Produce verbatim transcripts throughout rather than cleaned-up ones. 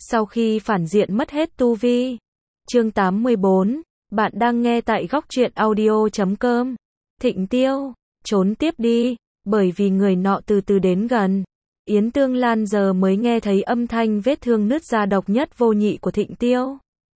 Sau khi phản diện mất hết tu vi. Chương tám mươi bốn, bạn đang nghe tại góc truyện audio chấm com. Thịnh Tiêu, trốn tiếp đi, bởi vì người nọ từ từ đến gần. Yến Tương Lan giờ mới nghe thấy âm thanh vết thương nứt ra độc nhất vô nhị của Thịnh Tiêu.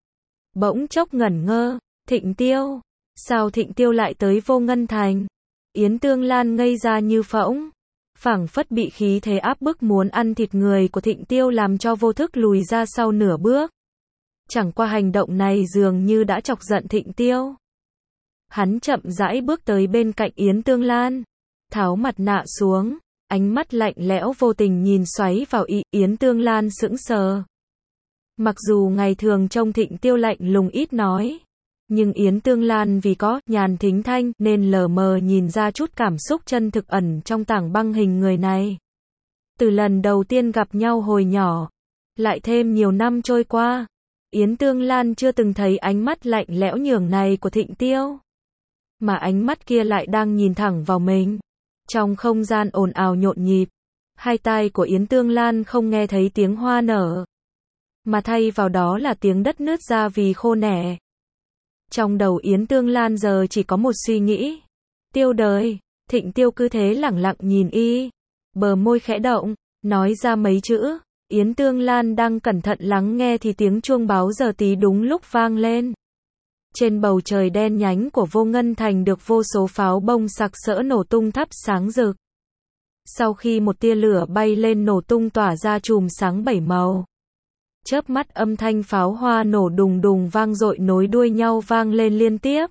Bỗng chốc ngẩn ngơ, Thịnh Tiêu, sao Thịnh Tiêu lại tới Vô Ngân Thành? Yến Tương Lan ngây ra như phỗng, phảng phất bị khí thế áp bức muốn ăn thịt người của Thịnh Tiêu làm cho vô thức lùi ra sau nửa bước. Chẳng qua hành động này dường như đã chọc giận Thịnh Tiêu. Hắn chậm rãi bước tới bên cạnh Yến Tương Lan, tháo mặt nạ xuống, ánh mắt lạnh lẽo vô tình nhìn xoáy vào y. Yến Tương Lan sững sờ. Mặc dù ngày thường trông Thịnh Tiêu lạnh lùng ít nói, nhưng Yến Tương Lan vì có nhàn thính thanh nên lờ mờ nhìn ra chút cảm xúc chân thực ẩn trong tảng băng hình người này. Từ lần đầu tiên gặp nhau hồi nhỏ, lại thêm nhiều năm trôi qua, Yến Tương Lan chưa từng thấy ánh mắt lạnh lẽo nhường này của Thịnh Tiêu. Mà ánh mắt kia lại đang nhìn thẳng vào mình. Trong không gian ồn ào nhộn nhịp, hai tai của Yến Tương Lan không nghe thấy tiếng hoa nở, mà thay vào đó là tiếng đất nứt ra vì khô nẻ. Trong đầu Yến Tương Lan giờ chỉ có một suy nghĩ. Tiêu đời. Thịnh Tiêu cứ thế lẳng lặng nhìn y, bờ môi khẽ động, nói ra mấy chữ. Yến Tương Lan đang cẩn thận lắng nghe thì tiếng chuông báo giờ tí đúng lúc vang lên. Trên bầu trời đen nhánh của Vô Ngân Thành được vô số pháo bông sặc sỡ nổ tung thắp sáng rực. Sau khi một tia lửa bay lên nổ tung tỏa ra chùm sáng bảy màu. Chớp mắt âm thanh pháo hoa nổ đùng đùng vang dội nối đuôi nhau vang lên liên tiếp,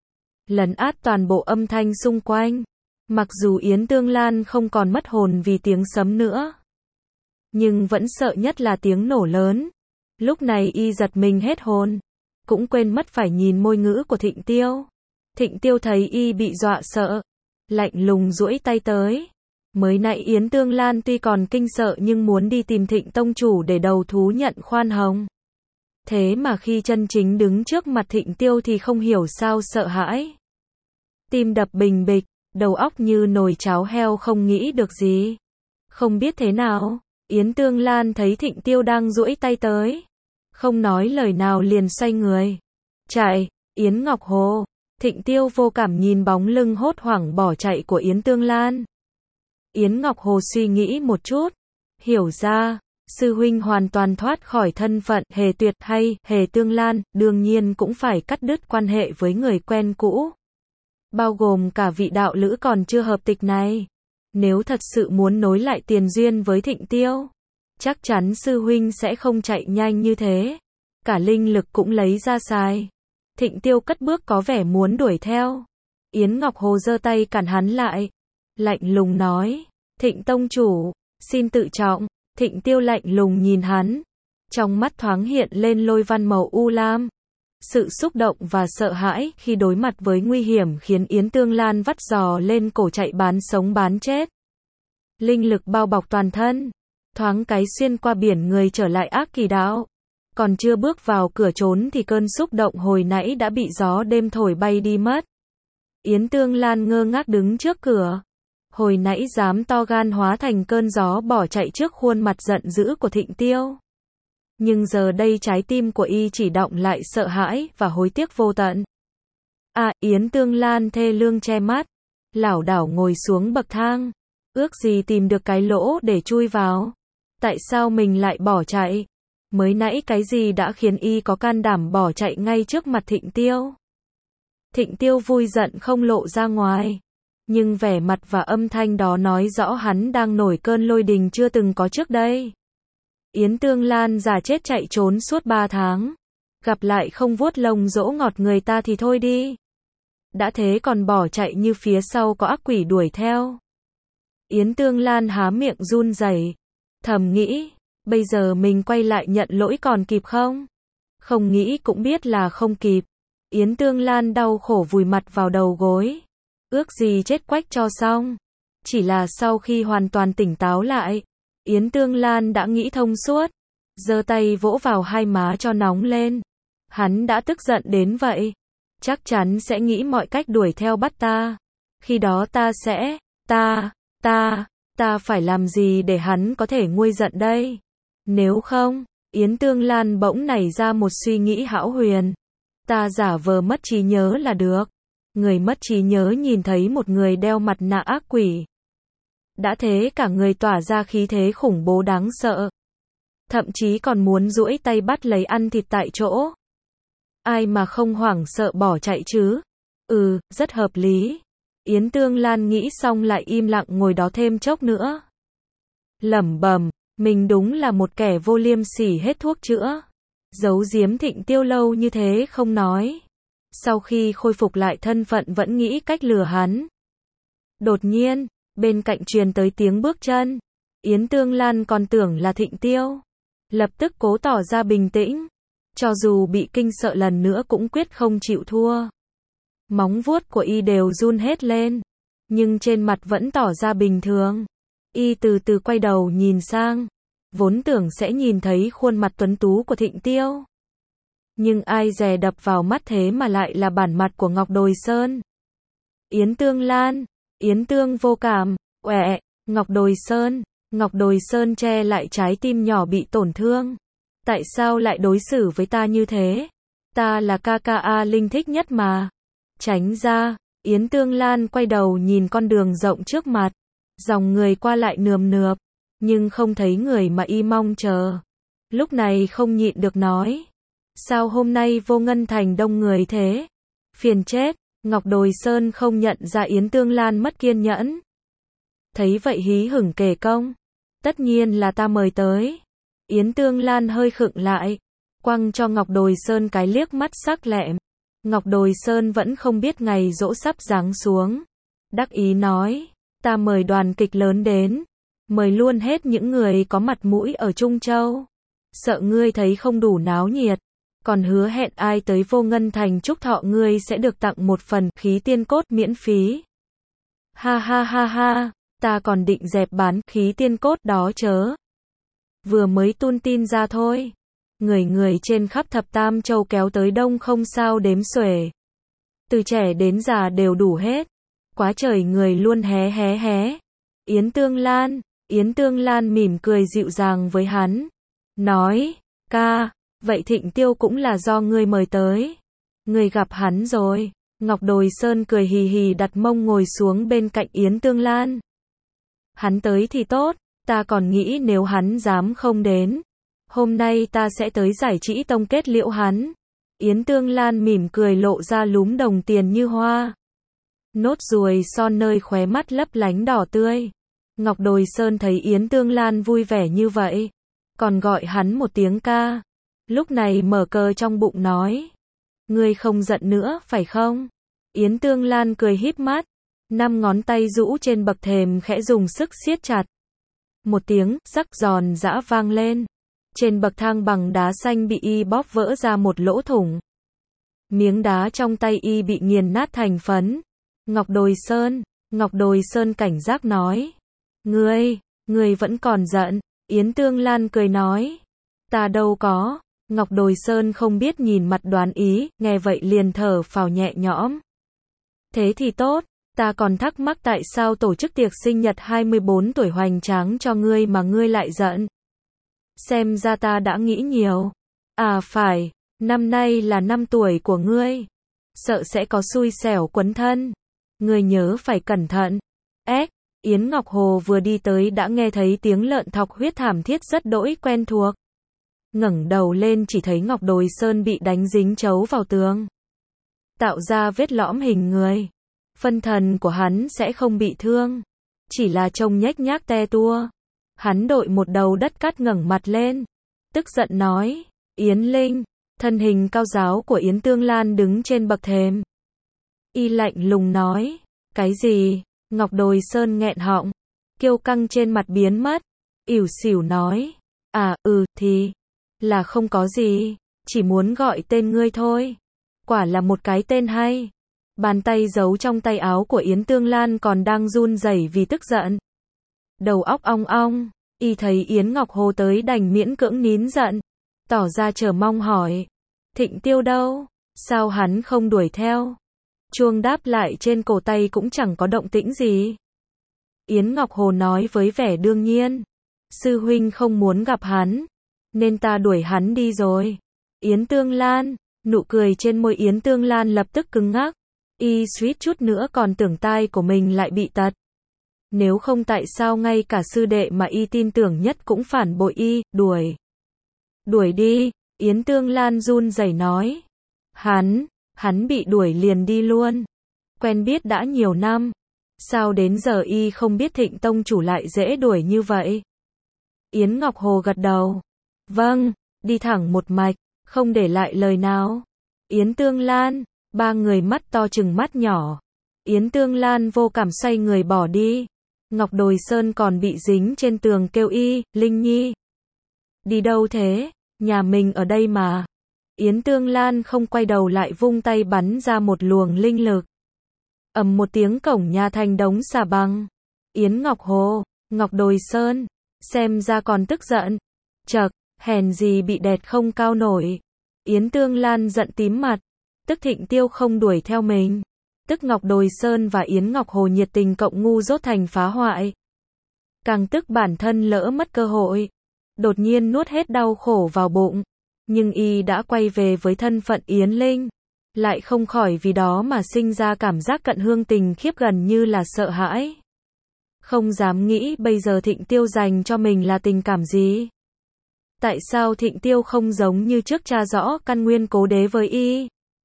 lấn át toàn bộ âm thanh xung quanh. Mặc dù Yến Tương Lan không còn mất hồn vì tiếng sấm nữa, nhưng vẫn sợ nhất là tiếng nổ lớn. Lúc này y giật mình hết hồn, cũng quên mất phải nhìn môi ngữ của Thịnh Tiêu. Thịnh Tiêu thấy y bị dọa sợ, lạnh lùng duỗi tay tới. Mới nãy Yến Tương Lan tuy còn kinh sợ nhưng muốn đi tìm Thịnh Tông Chủ để đầu thú nhận khoan hồng. Thế mà khi chân chính đứng trước mặt Thịnh Tiêu thì không hiểu sao sợ hãi. Tim đập bình bịch, đầu óc như nồi cháo heo không nghĩ được gì. Không biết thế nào, Yến Tương Lan thấy Thịnh Tiêu đang duỗi tay tới. Không nói lời nào liền xoay người. Chạy, Yến Ngọc Hồ. Thịnh Tiêu vô cảm nhìn bóng lưng hốt hoảng bỏ chạy của Yến Tương Lan. Yến Ngọc Hồ suy nghĩ một chút, hiểu ra, sư huynh hoàn toàn thoát khỏi thân phận Hề Tuyệt hay Hề Tương Lan, đương nhiên cũng phải cắt đứt quan hệ với người quen cũ. Bao gồm cả vị đạo lữ còn chưa hợp tịch này. Nếu thật sự muốn nối lại tiền duyên với Thịnh Tiêu, chắc chắn sư huynh sẽ không chạy nhanh như thế. Cả linh lực cũng lấy ra xài. Thịnh Tiêu cất bước có vẻ muốn đuổi theo. Yến Ngọc Hồ giơ tay cản hắn lại. Lạnh lùng nói, Thịnh Tông Chủ, xin tự trọng. Thịnh Tiêu lạnh lùng nhìn hắn. Trong mắt thoáng hiện lên lôi văn màu u lam. Sự xúc động và sợ hãi khi đối mặt với nguy hiểm khiến Yến Tương Lan vắt giò lên cổ chạy bán sống bán chết. Linh lực bao bọc toàn thân. Thoáng cái xuyên qua biển người trở lại Ác Kỳ Đạo. Còn chưa bước vào cửa trốn thì cơn xúc động hồi nãy đã bị gió đêm thổi bay đi mất. Yến Tương Lan ngơ ngác đứng trước cửa. Hồi nãy dám to gan hóa thành cơn gió bỏ chạy trước khuôn mặt giận dữ của Thịnh Tiêu. Nhưng giờ đây trái tim của y chỉ động lại sợ hãi và hối tiếc vô tận. À, Yến Tương Lan thê lương che mắt, lảo đảo ngồi xuống bậc thang. Ước gì tìm được cái lỗ để chui vào. Tại sao mình lại bỏ chạy? Mới nãy cái gì đã khiến y có can đảm bỏ chạy ngay trước mặt Thịnh Tiêu? Thịnh Tiêu vui giận không lộ ra ngoài. Nhưng vẻ mặt và âm thanh đó nói rõ hắn đang nổi cơn lôi đình chưa từng có trước đây. Yến Tương Lan già chết chạy trốn suốt ba tháng. Gặp lại không vuốt lông dỗ ngọt người ta thì thôi đi. Đã thế còn bỏ chạy như phía sau có ác quỷ đuổi theo. Yến Tương Lan há miệng run rẩy, thầm nghĩ, bây giờ mình quay lại nhận lỗi còn kịp không? Không nghĩ cũng biết là không kịp. Yến Tương Lan đau khổ vùi mặt vào đầu gối. Ước gì chết quách cho xong. Chỉ là sau khi hoàn toàn tỉnh táo lại, Yến Tương Lan đã nghĩ thông suốt. Giơ tay vỗ vào hai má cho nóng lên. Hắn đã tức giận đến vậy, chắc chắn sẽ nghĩ mọi cách đuổi theo bắt ta. Khi đó ta sẽ, ta, ta, ta phải làm gì để hắn có thể nguôi giận đây? Nếu không, Yến Tương Lan bỗng nảy ra một suy nghĩ hão huyền. Ta giả vờ mất trí nhớ là được. Người mất trí nhớ nhìn thấy một người đeo mặt nạ ác quỷ. Đã thế cả người tỏa ra khí thế khủng bố đáng sợ. Thậm chí còn muốn duỗi tay bắt lấy ăn thịt tại chỗ. Ai mà không hoảng sợ bỏ chạy chứ? Ừ, rất hợp lý. Yến Tương Lan nghĩ xong lại im lặng ngồi đó thêm chốc nữa. Lẩm bẩm, mình đúng là một kẻ vô liêm sỉ hết thuốc chữa. Giấu giếm Thịnh Tiêu lâu như thế không nói. Sau khi khôi phục lại thân phận vẫn nghĩ cách lừa hắn. Đột nhiên, bên cạnh truyền tới tiếng bước chân. Yến Tương Lan còn tưởng là Thịnh Tiêu. Lập tức cố tỏ ra bình tĩnh. Cho dù bị kinh sợ lần nữa cũng quyết không chịu thua. Móng vuốt của y đều run hết lên. Nhưng trên mặt vẫn tỏ ra bình thường. Y từ từ quay đầu nhìn sang. Vốn tưởng sẽ nhìn thấy khuôn mặt tuấn tú của Thịnh Tiêu. Nhưng ai dè đập vào mắt thế mà lại là bản mặt của Ngọc Đồi Sơn. Yến Tương Lan, Yến Tương vô cảm, uệ, Ngọc Đồi Sơn, Ngọc Đồi Sơn che lại trái tim nhỏ bị tổn thương. Tại sao lại đối xử với ta như thế? Ta là ca ca A Linh thích nhất mà. Tránh ra, Yến Tương Lan quay đầu nhìn con đường rộng trước mặt. Dòng người qua lại nườm nượp, nhưng không thấy người mà y mong chờ. Lúc này không nhịn được nói. Sao hôm nay Vô Ngân Thành đông người thế? Phiền chết, Ngọc Đồi Sơn không nhận ra Yến Tương Lan mất kiên nhẫn. Thấy vậy hí hửng kể công. Tất nhiên là ta mời tới. Yến Tương Lan hơi khựng lại, quăng cho Ngọc Đồi Sơn cái liếc mắt sắc lẹm. Ngọc Đồi Sơn vẫn không biết ngày giỗ sắp giáng xuống. Đắc ý nói, ta mời đoàn kịch lớn đến. Mời luôn hết những người có mặt mũi ở Trung Châu. Sợ ngươi thấy không đủ náo nhiệt. Còn hứa hẹn ai tới Vô Ngân Thành chúc thọ ngươi sẽ được tặng một phần khí tiên cốt miễn phí. Ha ha ha ha, ta còn định dẹp bán khí tiên cốt đó chớ. Vừa mới tuôn tin ra thôi. Người người trên khắp thập tam châu kéo tới đông không sao đếm xuể. Từ trẻ đến già đều đủ hết. Quá trời người luôn hé hé hé. Yến Tương Lan, Yến Tương Lan mỉm cười dịu dàng với hắn. Nói, ca, vậy Thịnh Tiêu cũng là do ngươi mời tới. Ngươi gặp hắn rồi. Ngọc Đồi Sơn cười hì hì đặt mông ngồi xuống bên cạnh Yến Tương Lan. Hắn tới thì tốt, ta còn nghĩ nếu hắn dám không đến. Hôm nay ta sẽ tới Giải Trĩ Tông kết liễu hắn. Yến Tương Lan mỉm cười lộ ra lúm đồng tiền như hoa. Nốt ruồi son nơi khóe mắt lấp lánh đỏ tươi. Ngọc Đồi Sơn thấy Yến Tương Lan vui vẻ như vậy. Còn gọi hắn một tiếng ca. Lúc này mở cờ trong bụng nói. Ngươi không giận nữa phải không? Yến Tương Lan cười híp mắt. Năm ngón tay rũ trên bậc thềm khẽ dùng sức siết chặt. Một tiếng sắc giòn giã vang lên. Trên bậc thang bằng đá xanh bị y bóp vỡ ra một lỗ thủng. Miếng đá trong tay y bị nghiền nát thành phấn. Ngọc Đồi Sơn, Ngọc Đồi Sơn cảnh giác nói. Ngươi, ngươi vẫn còn giận. Yến Tương Lan cười nói. Ta đâu có. Ngọc Đồi Sơn không biết nhìn mặt đoán ý, nghe vậy liền thở phào nhẹ nhõm. Thế thì tốt, ta còn thắc mắc tại sao tổ chức tiệc sinh nhật hai mươi bốn tuổi hoành tráng cho ngươi mà ngươi lại giận. Xem ra ta đã nghĩ nhiều. À phải, năm nay là năm tuổi của ngươi. Sợ sẽ có xui xẻo quấn thân. Ngươi nhớ phải cẩn thận. Ếch, Yến Ngọc Hồ vừa đi tới đã nghe thấy tiếng lợn thọc huyết thảm thiết rất đỗi quen thuộc. Ngẩng đầu lên chỉ thấy Ngọc Đồi Sơn bị đánh dính chấu vào tường. Tạo ra vết lõm hình người. Phân thần của hắn sẽ không bị thương. Chỉ là trông nhếch nhác te tua. Hắn đội một đầu đất cát ngẩng mặt lên. Tức giận nói. Yến Linh. Thân hình cao giáo của Yến Tương Lan đứng trên bậc thềm. Y lạnh lùng nói. Cái gì? Ngọc Đồi Sơn nghẹn họng. Kiêu căng trên mặt biến mất. Ỉu xỉu nói. À ừ thì. Là không có gì. Chỉ muốn gọi tên ngươi thôi. Quả là một cái tên hay. Bàn tay giấu trong tay áo của Yến Tương Lan còn đang run rẩy vì tức giận. Đầu óc ong ong. Y thấy Yến Ngọc Hồ tới đành miễn cưỡng nín giận. Tỏ ra chờ mong hỏi. Thịnh Tiêu đâu? Sao hắn không đuổi theo? Chuông đáp lại trên cổ tay cũng chẳng có động tĩnh gì. Yến Ngọc Hồ nói với vẻ đương nhiên. Sư huynh không muốn gặp hắn. nên ta đuổi hắn đi rồi. Yến Tương Lan, nụ cười trên môi Yến Tương Lan lập tức cứng ngắc. Y suýt chút nữa còn tưởng tai của mình lại bị tật. Nếu không tại sao ngay cả sư đệ mà y tin tưởng nhất cũng phản bội y, đuổi. Đuổi đi, Yến Tương Lan run rẩy nói. Hắn, hắn bị đuổi liền đi luôn. Quen biết đã nhiều năm. Sao đến giờ y không biết Thịnh tông chủ lại dễ đuổi như vậy? Yến Ngọc Hồ gật đầu. Vâng, đi thẳng một mạch, không để lại lời nào. Yến Tương Lan, ba người mắt to chừng mắt nhỏ. Yến Tương Lan vô cảm xoay người bỏ đi. Ngọc Đồi Sơn còn bị dính trên tường kêu y, Linh Nhi. Đi đâu thế? Nhà mình ở đây mà. Yến Tương Lan không quay đầu lại vung tay bắn ra một luồng linh lực. Ầm một tiếng cổng nhà thành đống xà băng. Yến Ngọc Hồ, Ngọc Đồi Sơn, xem ra còn tức giận. Chậc, hèn gì bị đẹt không cao nổi. Yến Tương Lan giận tím mặt. Tức Thịnh Tiêu không đuổi theo mình. Tức Ngọc Đồi Sơn và Yến Ngọc Hồ nhiệt tình cộng ngu dốt thành phá hoại. Càng tức bản thân lỡ mất cơ hội. Đột nhiên nuốt hết đau khổ vào bụng. Nhưng y đã quay về với thân phận Yến Linh. Lại không khỏi vì đó mà sinh ra cảm giác cận hương tình khiếp gần như là sợ hãi. Không dám nghĩ bây giờ Thịnh Tiêu dành cho mình là tình cảm gì. Tại sao Thịnh Tiêu không giống như trước tra rõ căn nguyên cố đế với y?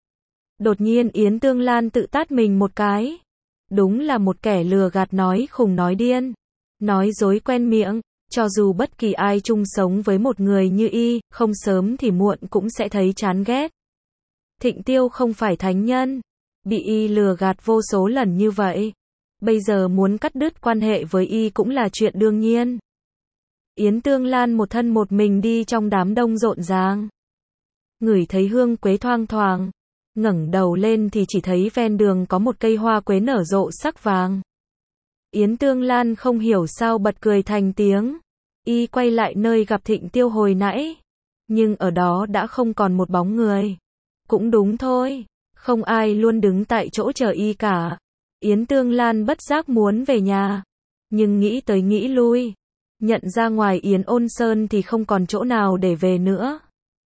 Đột nhiên Yến Tương Lan tự tát mình một cái. Đúng là một kẻ lừa gạt nói khùng nói điên. Nói dối quen miệng. Cho dù bất kỳ ai chung sống với một người như y, không sớm thì muộn cũng sẽ thấy chán ghét. Thịnh Tiêu không phải thánh nhân. Bị y lừa gạt vô số lần như vậy. Bây giờ muốn cắt đứt quan hệ với y cũng là chuyện đương nhiên. Yến Tương Lan một thân một mình đi trong đám đông rộn ràng. Ngửi thấy hương quế thoang thoảng. Ngẩng đầu lên thì chỉ thấy ven đường có một cây hoa quế nở rộ sắc vàng. Yến Tương Lan không hiểu sao bật cười thành tiếng. Y quay lại nơi gặp Thịnh Tiêu hồi nãy. Nhưng ở đó đã không còn một bóng người. Cũng đúng thôi. Không ai luôn đứng tại chỗ chờ y cả. Yến Tương Lan bất giác muốn về nhà. Nhưng nghĩ tới nghĩ lui. Nhận ra ngoài Yến Ôn Sơn thì không còn chỗ nào để về nữa.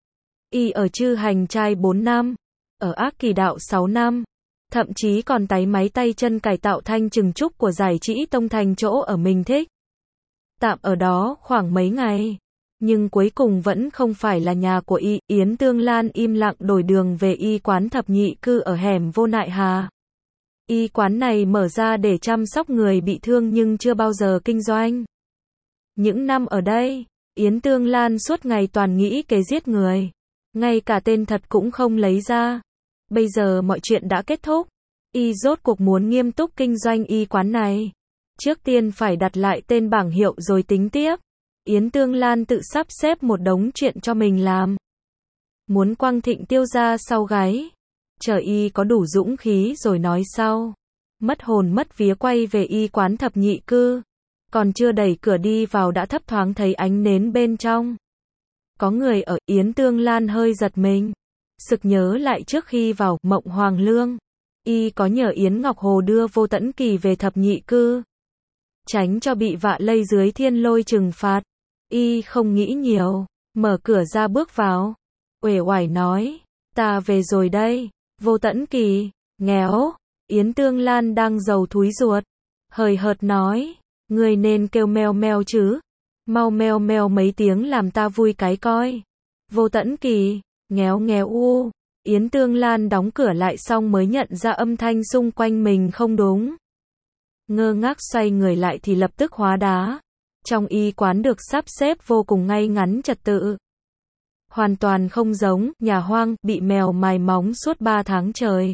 Y ở Chư Hành Trai bốn năm. Ở Ác Kỳ Đạo sáu năm. Thậm chí còn táy máy tay chân cải tạo thanh trừng trúc của Giải Trĩ Tông thành chỗ ở mình thích. Tạm ở đó khoảng mấy ngày. Nhưng cuối cùng vẫn không phải là nhà của y. Yến Tương Lan im lặng đổi đường về y quán thập nhị cư ở hẻm Vô Nại Hà. Y quán này mở ra để chăm sóc người bị thương nhưng chưa bao giờ kinh doanh. Những năm ở đây, Yến Tương Lan suốt ngày toàn nghĩ kế giết người. Ngay cả tên thật cũng không lấy ra. Bây giờ mọi chuyện đã kết thúc. Y rốt cuộc muốn nghiêm túc kinh doanh y quán này. Trước tiên phải đặt lại tên bảng hiệu rồi tính tiếp. Yến Tương Lan tự sắp xếp một đống chuyện cho mình làm. Muốn quăng Thịnh Tiêu ra sau gáy. Chờ y có đủ dũng khí rồi nói sau. Mất hồn mất vía quay về y quán thập nhị cư. Còn chưa đẩy cửa đi vào đã thấp thoáng thấy ánh nến bên trong. Có người ở. Yến Tương Lan hơi giật mình. Sực nhớ lại trước khi vào Mộng Hoàng Lương. Y có nhờ Yến Ngọc Hồ đưa Vô Tẫn Kỳ về thập nhị cư. Tránh cho bị vạ lây dưới thiên lôi trừng phạt. Y không nghĩ nhiều. Mở cửa ra bước vào. Uể oải nói. Ta về rồi đây. Vô Tẫn Kỳ. Nghéo. Yến Tương Lan đang giàu thúi ruột. Hời hợt nói. Người nên kêu meo meo chứ. Mau meo meo mấy tiếng làm ta vui cái coi. Vô Tẫn Kỳ. Nghéo nghéo u. Yến Tương Lan đóng cửa lại xong mới nhận ra âm thanh xung quanh mình không đúng. Ngơ ngác xoay người lại thì lập tức hóa đá. Trong y quán được sắp xếp vô cùng ngay ngắn trật tự. Hoàn toàn không giống nhà hoang bị mèo mài móng suốt ba tháng trời.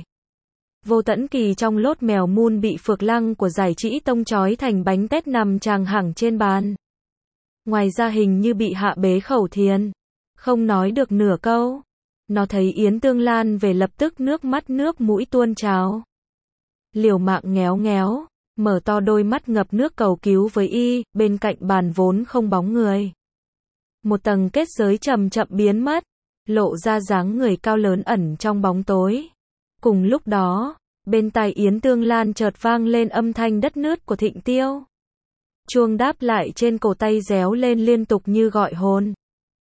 Vô Tẫn Kỳ trong lốt mèo mun bị phược lăng của Giải Trĩ Tông trói thành bánh tét nằm tràng hẳng trên bàn. Ngoài ra hình như bị hạ bế khẩu thiền. Không nói được nửa câu. Nó thấy Yến Tương Lan về lập tức nước mắt nước mũi tuôn trào. Liều mạng ngéo ngéo. Mở to đôi mắt ngập nước cầu cứu với y. Bên cạnh bàn vốn không bóng người. Một tầng kết giới chậm chậm biến mất. Lộ ra dáng người cao lớn ẩn trong bóng tối. Cùng lúc đó, bên tai Yến Tương Lan chợt vang lên âm thanh đất nứt của Thịnh Tiêu. Chuông đáp lại trên cổ tay réo lên liên tục như gọi hồn.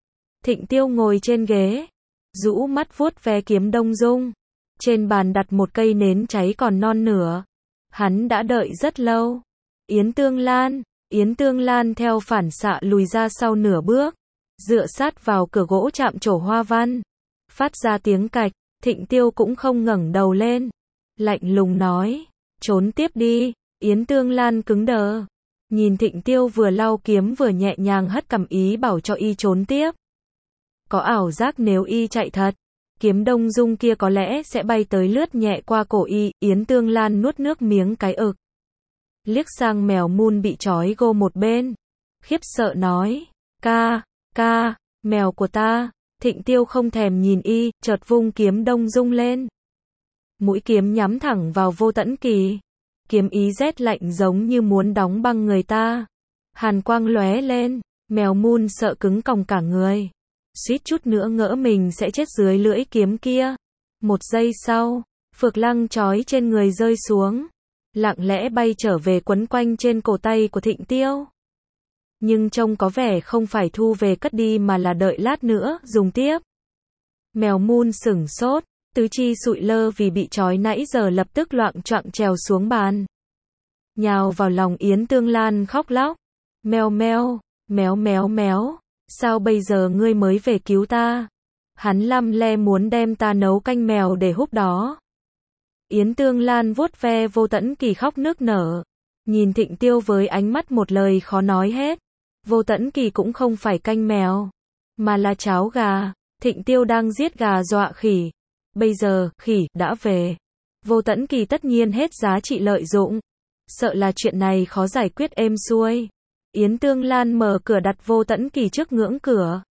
Thịnh Tiêu ngồi trên ghế, rũ mắt vuốt ve kiếm Đông Dung. Trên bàn đặt một cây nến cháy còn non nửa. Hắn đã đợi rất lâu. Yến Tương Lan, Yến Tương Lan theo phản xạ lùi ra sau nửa bước, dựa sát vào cửa gỗ chạm trổ hoa văn, phát ra tiếng cạch. Thịnh Tiêu cũng không ngẩng đầu lên, lạnh lùng nói, trốn tiếp đi. Yến Tương Lan cứng đờ, nhìn Thịnh Tiêu vừa lau kiếm vừa nhẹ nhàng hất cằm ý bảo cho y trốn tiếp. Có ảo giác nếu y chạy thật, kiếm Đông Dung kia có lẽ sẽ bay tới lướt nhẹ qua cổ y. Yến Tương Lan nuốt nước miếng cái ực, liếc sang mèo mun bị trói gô một bên, khiếp sợ nói, ca, ca, mèo của ta. Thịnh Tiêu không thèm nhìn y, chợt vung kiếm Đông Dung lên. Mũi kiếm nhắm thẳng vào Vô Tẫn Kỳ. Kiếm ý rét lạnh giống như muốn đóng băng người ta. Hàn quang lóe lên, mèo mun sợ cứng còng cả người. Suýt chút nữa ngỡ mình sẽ chết dưới lưỡi kiếm kia. Một giây sau, phược lăng trói trên người rơi xuống, lặng lẽ bay trở về quấn quanh trên cổ tay của Thịnh Tiêu. Nhưng trông có vẻ không phải thu về cất đi mà là đợi lát nữa dùng tiếp. Mèo mun sửng sốt, tứ chi sụi lơ vì bị trói nãy giờ lập tức loạng choạng trèo xuống bàn, nhào vào lòng Yến Tương Lan khóc lóc. Mèo mèo, méo méo méo, sao bây giờ ngươi mới về cứu ta? Hắn lăm le muốn đem ta nấu canh mèo để húp đó. Yến Tương Lan vuốt ve Vô Tẫn Kỳ khóc nức nở, nhìn Thịnh Tiêu với ánh mắt một lời khó nói hết. Vô Tẫn Kỳ cũng không phải canh mèo, mà là cháo gà. Thịnh Tiêu đang giết gà dọa khỉ. Bây giờ, khỉ đã về. Vô Tẫn Kỳ tất nhiên hết giá trị lợi dụng. Sợ là chuyện này khó giải quyết êm xuôi. Yến Tương Lan mở cửa đặt Vô Tẫn Kỳ trước ngưỡng cửa,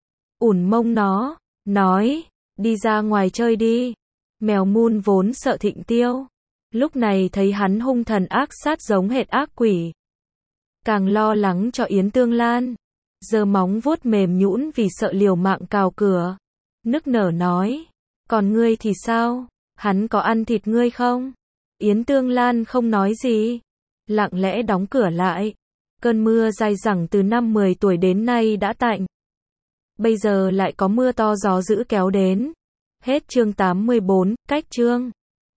ủn mông nó, nói, đi ra ngoài chơi đi. Mèo mun vốn sợ Thịnh Tiêu, lúc này thấy hắn hung thần ác sát giống hệt ác quỷ, càng lo lắng cho Yến Tương Lan, giơ móng vuốt mềm nhũn vì sợ liều mạng cào cửa, nức nở nói, còn ngươi thì sao, hắn có ăn thịt ngươi không? Yến Tương Lan không nói gì, lặng lẽ đóng cửa lại. Cơn mưa dai dẳng từ năm mười tuổi đến nay đã tạnh. Bây giờ lại có mưa to gió dữ kéo đến. Hết chương tám mươi bốn, cách chương.